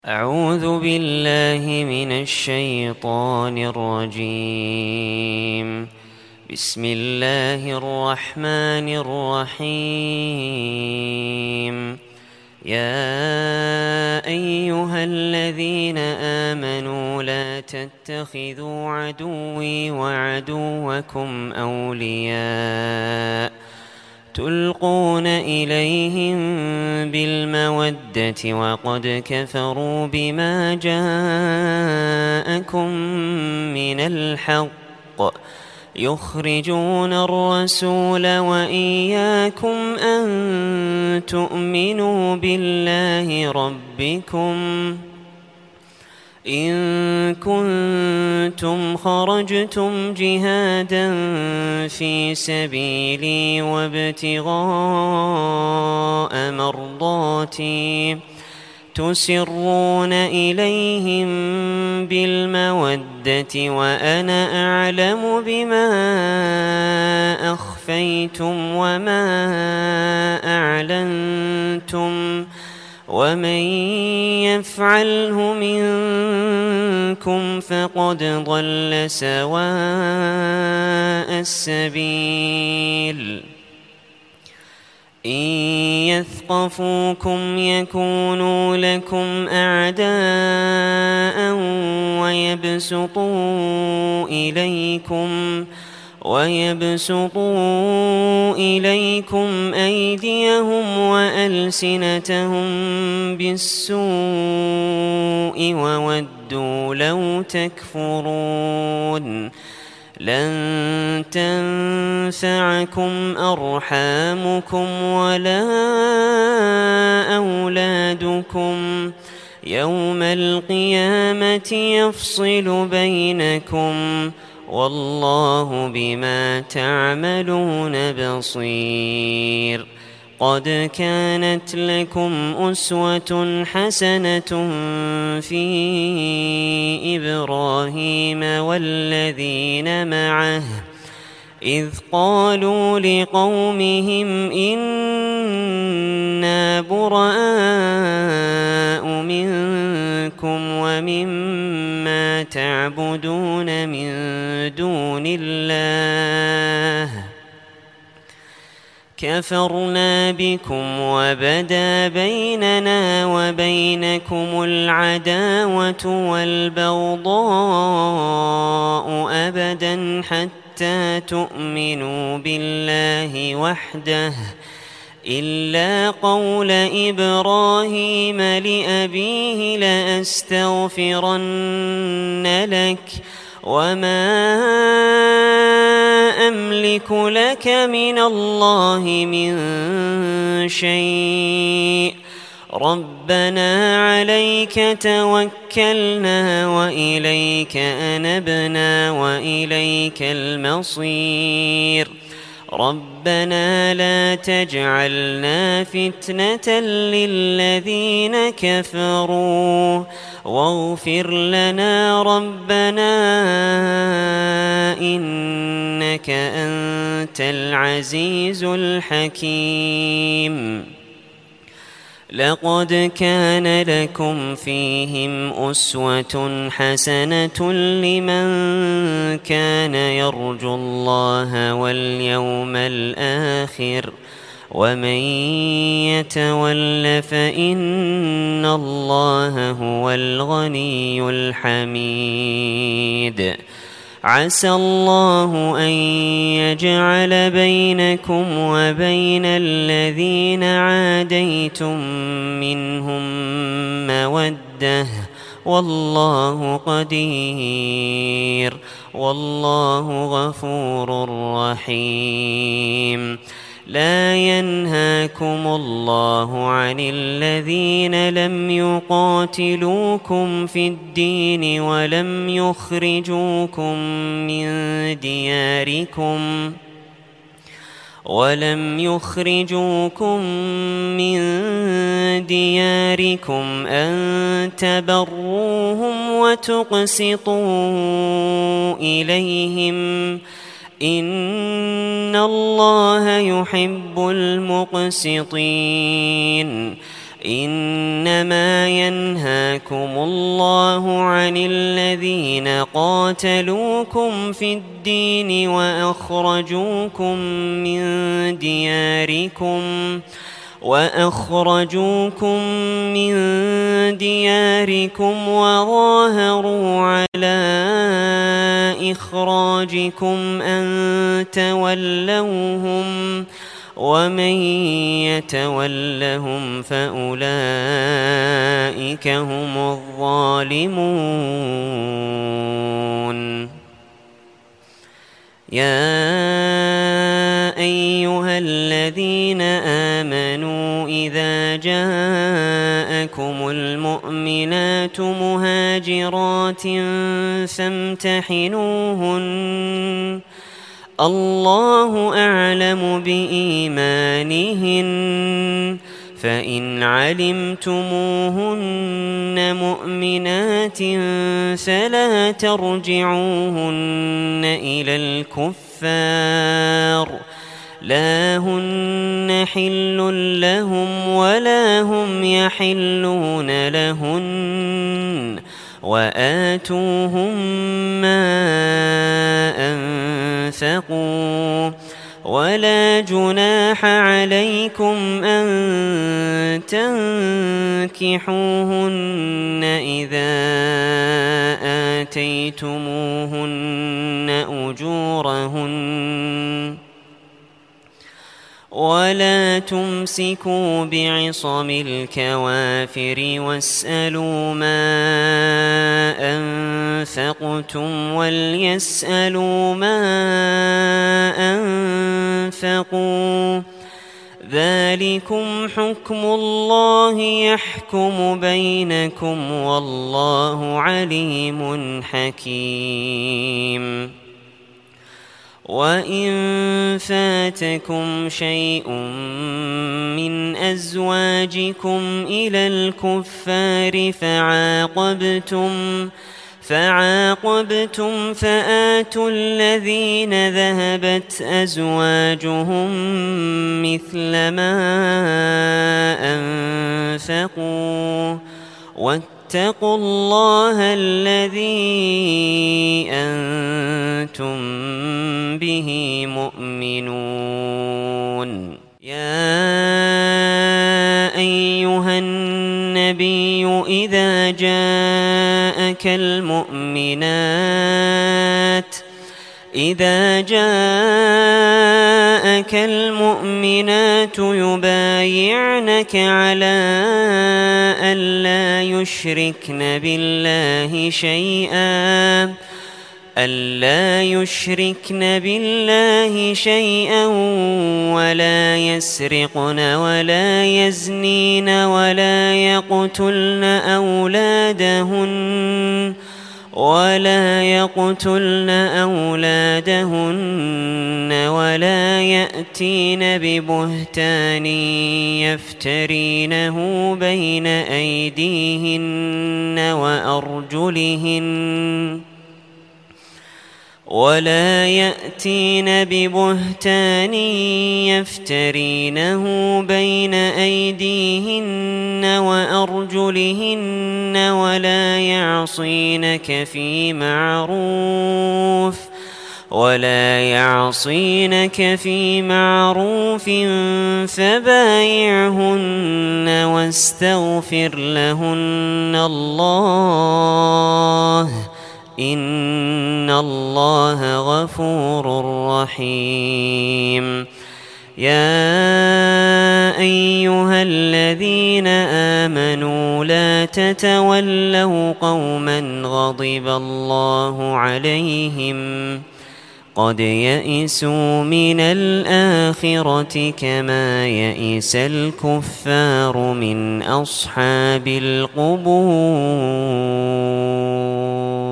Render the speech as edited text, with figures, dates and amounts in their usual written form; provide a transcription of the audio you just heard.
أعوذ بالله من الشيطان الرجيم. بسم الله الرحمن الرحيم. يا أيها الذين آمنوا لا تتخذوا عدوي وعدوكم أولياء تلقون إليهم بالمودة وقد كفروا بما جاءكم من الحق يخرجون الرسول وإياكم أن تؤمنوا بالله ربكم إن كنتم خرجتم جهادا في سبيلي وابتغاء مرضاتي تسرون إليهم بالمودة وأنا أعلم بما أخفيتم وما أعلنتم ومن يفعله منكم فقد ضل سواء السبيل إن يثقفوكم يكونوا لكم أعداء ويبسطوا إليكم أيديهم وألسنتهم بالسوء وودوا لو تكفرون لن تنفعكم أرحامكم ولا أولادكم يوم القيامة يفصل بينكم والله بما تعملون بصير. قد كانت لكم أسوة حسنة في إبراهيم والذين معه إذ قالوا لقومهم إنا براء منكم ومما تعبدون من دون الله كفرنا بكم وبدا بيننا وبينكم العداوة والبغضاء أبدا حتى تؤمنوا بالله وحده إلا قول إبراهيم لأبيه لأستغفرن لك وما أملك لك من الله من شيء ربنا عليك توكلنا وإليك أنبنا وإليك المصير ربنا لا تجعلنا فتنة للذين كفروا واغفر لنا ربنا إنك أنت العزيز الحكيم. لقد كان لكم فيهم أسوة حسنة لمن كان يرجو الله واليوم الآخر ومن يتول فإن الله هو الغني الحميد. عسى الله أن يجعل بينكم وبين الذين عاديتم منهم مودة والله قدير والله غفور رحيم. لا ينهاكم الله عن الذين لم يقاتلوكم في الدين ولم يخرجوكم من دياركم أن تبروهم وتقسطوا إليهم إن الله يحب المقسطين. إنما ينهاكم الله عن الذين قاتلوكم في الدين وأخرجوكم من دياركم وظاهروا على إخراجكم أن تولوهم ومن يتولهم فأولئك هم الظالمون. يا أيها الذين آمنوا إذا جاءكم المؤمنات مهاجرات فامتحنوهن الله أعلم بإيمانهن فإن علمتموهن مؤمنات فلا ترجعوهن إلى الكفار لا هن حل لهم ولا هم يحلون لهن وآتوهم ما أنفقوا ولا جناح عليكم أن تنكحوهن إذا آتيتموهن أجورهن ولا تمسكوا بعصم الكوافر واسألوا ما أنفقتم وليسألوا ما أنفقوا ذلكم حكم الله يحكم بينكم والله عليم حكيم. وإن فاتكم شيء من أزواجكم إلى الكفار فعاقبتم فآتوا الذين ذهبت أزواجهم مثل ما أنفقوا واتقوا الله الذي أنتم به مؤمنون. يا أيها النبي إذا جاءك المؤمنات يبايعنك على ألا يشركن بالله شيئا ولا يسرقن ولا يزنين ولا يقتلن أولادهن ولا يأتين ببهتان يفترينه بين أيديهن وأرجلهن ولا يعصينك في معروف فبايعهن واستغفر لهن الله إن الله غفور رحيم. يا أيها الذين آمنوا لا تتولوا قوما غضب الله عليهم قد يئسوا من الآخرة كما يئس الكفار من أصحاب القبور.